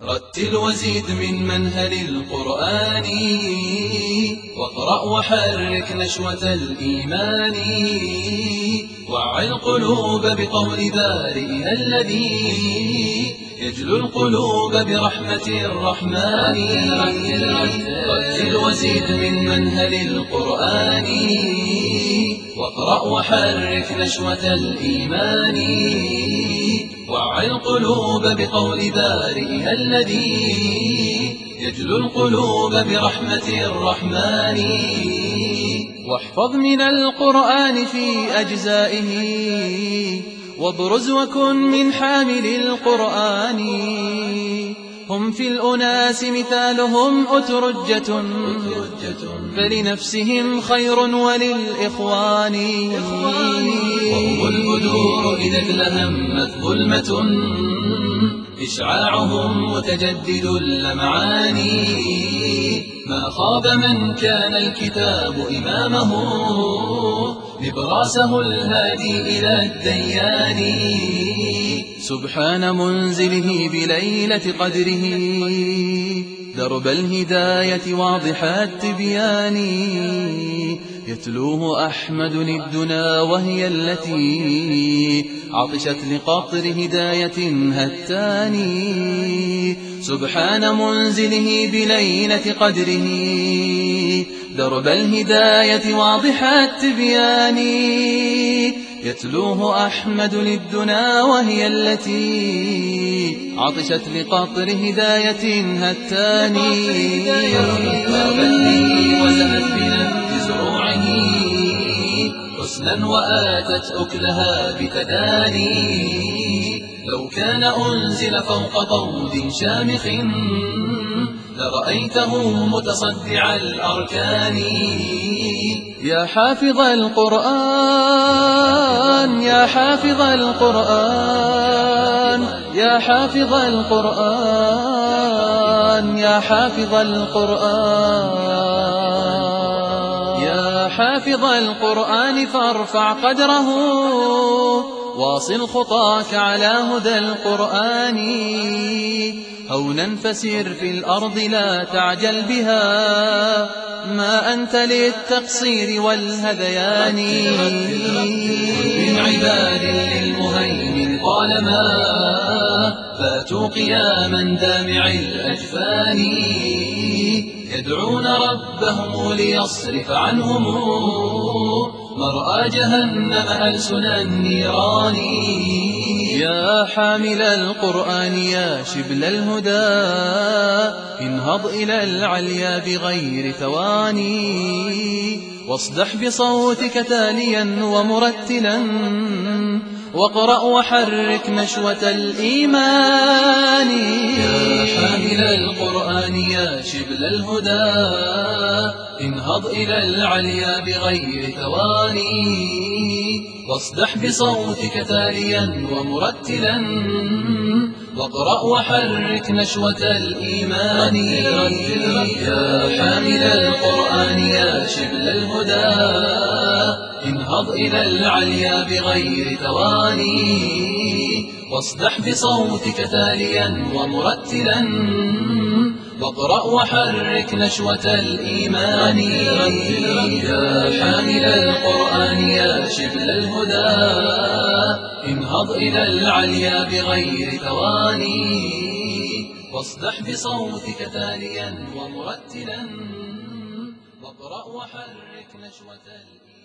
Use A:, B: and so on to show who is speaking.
A: رتل وزيد من منهل القرآن، واقرأ وحرك نشوة الإيمان، وعي القلوب بقول بارئنا الذي يجلو القلوب برحمة الرحمن. رتل وزيد من منهل القرآن، واقرأ وحرك نشوة الإيمان، وعي القلوب بقول بارئنا الذي يجلو القلوب برحمة الرحمن. واحفظ من القرآن في أجزائه، وابرز وكن من حامل القرآن. هم في الأناس مثالهم أترجة، فلنفسهم خير وللإخوان. وهم البدور إذا اتلهمت ظلمة، إشعاعهم متجدد اللمعان. ما خاب من كان الكتاب إمامه، نبراسه الهادي إلى الديان. سبحان منزله بليلة قدره، درب الهداية واضح التبيان. يتلوه أحمد الدنا وهي التي عطشت لقطر هداية هتان. سبحان منزله بليلة قدره، درب الهداية واضح التبيان. يتلوه أحمد للدنا وهي التي عطشت لقطر هداية هتان. وزنت بنبت زروعه حسنا، وآتت أكلها بتداني. لو كان أنزل فوق طود شامخ، لرأيته متصدع الأركان. يا حافظ القرآن، يا حافظ القرآن، يا حافظ القرآن، يا حافظ القرآن، يا حافظ القرآن، فارفع قدره، واصل خطاك على هدى القرآن. هونا فسير في الأرض لا تعجل بها، ما أنت للتقصير والهذيان. من عباد للمهيمن طالما باتوا قياما دامع الأجفان، يدعون ربهم ليصرف عنهم مرأى جهنم ألسن النيران. يا حامل القرآن يا شبل الهدى، انهض إلى العليا بغير ثواني. واصدح بصوتك تاليا ومرتلا، واقرأ وحرك نشوة الإيمان. يا حامل القرآن يا شبل الهدى، انهض إلى العليا بغير ثواني. واصدح بصوتك تاليا ومرتلا، واقرأ وحرك نشوة الإيمان. يا حامل القرآن يا شبل الهدى، انهض إلى العليا بغير ثواني. واصدح بصوتك تاليا ومرتلا، واقرأ وحرك نشوة الإيمان. يا حامل القرآن يا شبل الهدى، انهض إلى العليا بغير ثواني. واصدح بصوتك تاليا ومرتلا، واقرأ وحرك نشوة الإيمان.